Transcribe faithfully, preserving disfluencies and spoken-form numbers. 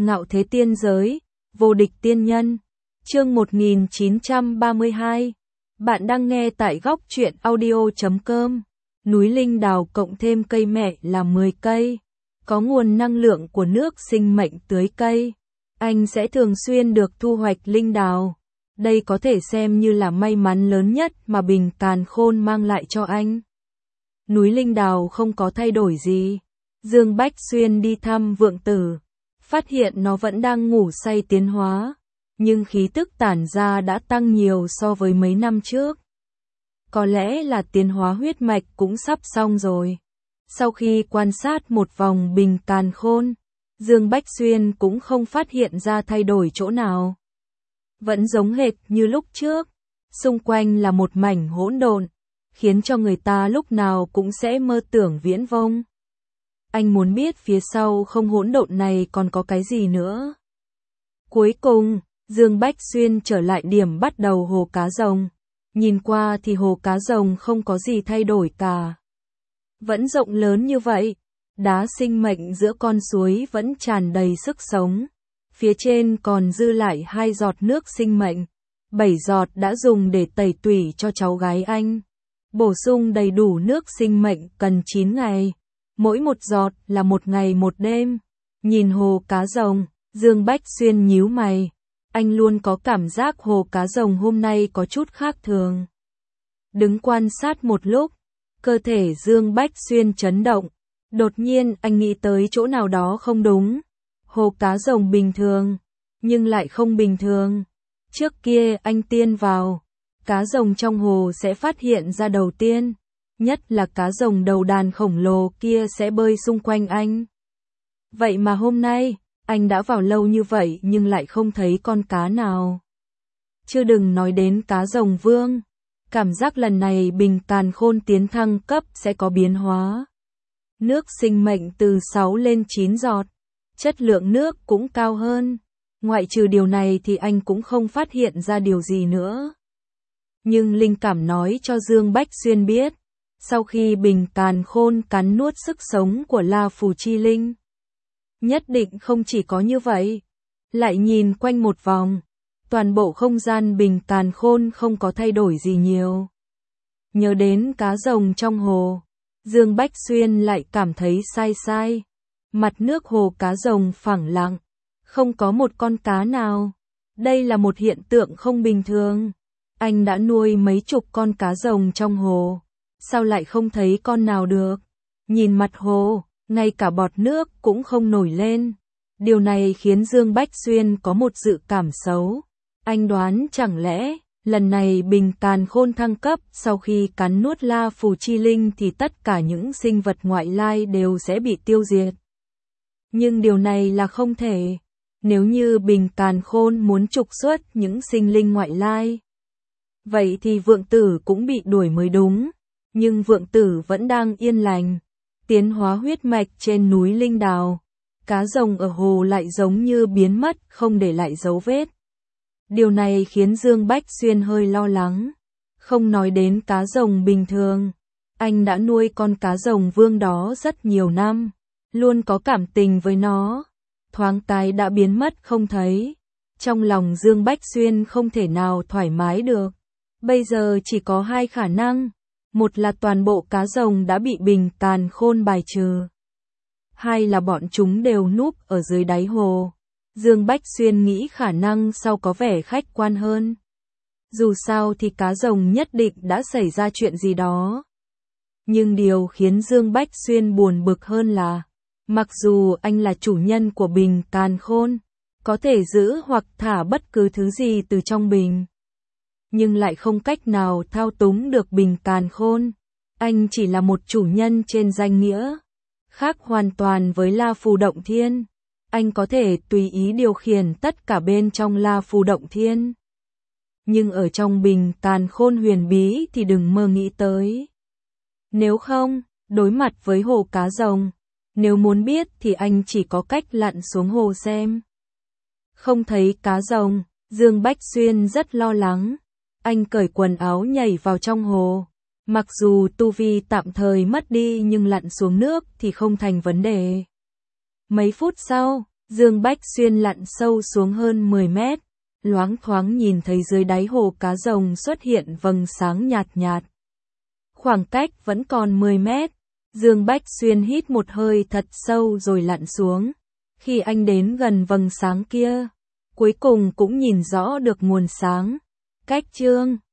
Ngạo thế tiên giới, vô địch tiên nhân. Chương một nghìn chín trăm ba mươi hai. Bạn đang nghe tại góc truyện audio chấm com. Núi linh đào cộng thêm cây mẹ là mười cây. Có nguồn năng lượng của nước sinh mệnh tưới cây. Anh sẽ thường xuyên được thu hoạch linh đào. Đây có thể xem như là may mắn lớn nhất mà Bình Càn Khôn mang lại cho anh. Núi linh đào không có thay đổi gì. Dương Bách Xuyên đi thăm Vượng Tử, phát hiện nó vẫn đang ngủ say tiến hóa, nhưng khí tức tản ra đã tăng nhiều so với mấy năm trước. Có lẽ là tiến hóa huyết mạch cũng sắp xong rồi. Sau khi quan sát một vòng Bình Càn Khôn, Dương Bách Xuyên cũng không phát hiện ra thay đổi chỗ nào. Vẫn giống hệt như lúc trước, xung quanh là một mảnh hỗn độn, khiến cho người ta lúc nào cũng sẽ mơ tưởng viễn vông. Anh muốn biết phía sau không hỗn độn này còn có cái gì nữa. Cuối cùng, Dương Bách Xuyên trở lại điểm bắt đầu hồ cá rồng. Nhìn qua thì hồ cá rồng không có gì thay đổi cả. Vẫn rộng lớn như vậy, đá sinh mệnh giữa con suối vẫn tràn đầy sức sống. Phía trên còn dư lại hai giọt nước sinh mệnh, bảy giọt đã dùng để tẩy tủy cho cháu gái anh. Bổ sung đầy đủ nước sinh mệnh cần chín ngày. Mỗi một giọt là một ngày một đêm. Nhìn hồ cá rồng, Dương Bách Xuyên nhíu mày. Anh luôn có cảm giác hồ cá rồng hôm nay có chút khác thường. Đứng quan sát một lúc, cơ thể Dương Bách Xuyên chấn động. Đột nhiên anh nghĩ tới chỗ nào đó không đúng. Hồ cá rồng bình thường, nhưng lại không bình thường. Trước kia anh tiên vào, cá rồng trong hồ sẽ phát hiện ra đầu tiên. Nhất là cá rồng đầu đàn khổng lồ kia sẽ bơi xung quanh anh. Vậy mà hôm nay, anh đã vào lâu như vậy nhưng lại không thấy con cá nào. Chưa đừng nói đến cá rồng vương. Cảm giác lần này Bình Càn Khôn tiến thăng cấp sẽ có biến hóa. Nước sinh mệnh từ sáu lên chín giọt. Chất lượng nước cũng cao hơn. Ngoại trừ điều này thì anh cũng không phát hiện ra điều gì nữa. Nhưng linh cảm nói cho Dương Bách Xuyên biết. Sau khi Bình Càn Khôn cắn nuốt sức sống của La Phù Chi Linh, nhất định không chỉ có như vậy. Lại nhìn quanh một vòng, toàn bộ không gian Bình Càn Khôn không có thay đổi gì nhiều. Nhớ đến cá rồng trong hồ, Dương Bách Xuyên lại cảm thấy sai sai. Mặt nước hồ cá rồng phẳng lặng, không có một con cá nào. Đây là một hiện tượng không bình thường. Anh đã nuôi mấy chục con cá rồng trong hồ. Sao lại không thấy con nào được? Nhìn mặt hồ, ngay cả bọt nước cũng không nổi lên. Điều này khiến Dương Bách Xuyên có một dự cảm xấu. Anh đoán chẳng lẽ, lần này Bình Càn Khôn thăng cấp sau khi cắn nuốt La Phù Chi Linh thì tất cả những sinh vật ngoại lai đều sẽ bị tiêu diệt. Nhưng điều này là không thể. Nếu như Bình Càn Khôn muốn trục xuất những sinh linh ngoại lai, vậy thì Vượng Tử cũng bị đuổi mới đúng. Nhưng Vượng Tử vẫn đang yên lành, tiến hóa huyết mạch trên núi linh đào. Cá rồng ở hồ lại giống như biến mất, không để lại dấu vết. Điều này khiến Dương Bách Xuyên hơi lo lắng. Không nói đến cá rồng bình thường, anh đã nuôi con cá rồng vương đó rất nhiều năm, luôn có cảm tình với nó. Thoáng cái đã biến mất không thấy. Trong lòng Dương Bách Xuyên không thể nào thoải mái được. Bây giờ chỉ có hai khả năng. Một là toàn bộ cá rồng đã bị Bình Càn Khôn bài trừ. Hai là bọn chúng đều núp ở dưới đáy hồ. Dương Bách Xuyên nghĩ khả năng sau có vẻ khách quan hơn. Dù sao thì cá rồng nhất định đã xảy ra chuyện gì đó. Nhưng điều khiến Dương Bách Xuyên buồn bực hơn là, mặc dù anh là chủ nhân của Bình Càn Khôn, có thể giữ hoặc thả bất cứ thứ gì từ trong bình, nhưng lại không cách nào thao túng được Bình Càn Khôn. Anh chỉ là một chủ nhân trên danh nghĩa, khác hoàn toàn với La Phù Động Thiên. Anh có thể tùy ý điều khiển tất cả bên trong La Phù Động Thiên. Nhưng ở trong Bình Càn Khôn huyền bí thì đừng mơ nghĩ tới. Nếu không, đối mặt với hồ cá rồng, nếu muốn biết thì anh chỉ có cách lặn xuống hồ xem. Không thấy cá rồng, Dương Bách Xuyên rất lo lắng. Anh cởi quần áo nhảy vào trong hồ. Mặc dù tu vi tạm thời mất đi nhưng lặn xuống nước thì không thành vấn đề. Mấy phút sau, Dương Bách Xuyên lặn sâu xuống hơn mười mét, loáng thoáng nhìn thấy dưới đáy hồ cá rồng xuất hiện vầng sáng nhạt nhạt. Khoảng cách vẫn còn mười mét, Dương Bách Xuyên hít một hơi thật sâu rồi lặn xuống. Khi anh đến gần vầng sáng kia, cuối cùng cũng nhìn rõ được nguồn sáng. Cách chương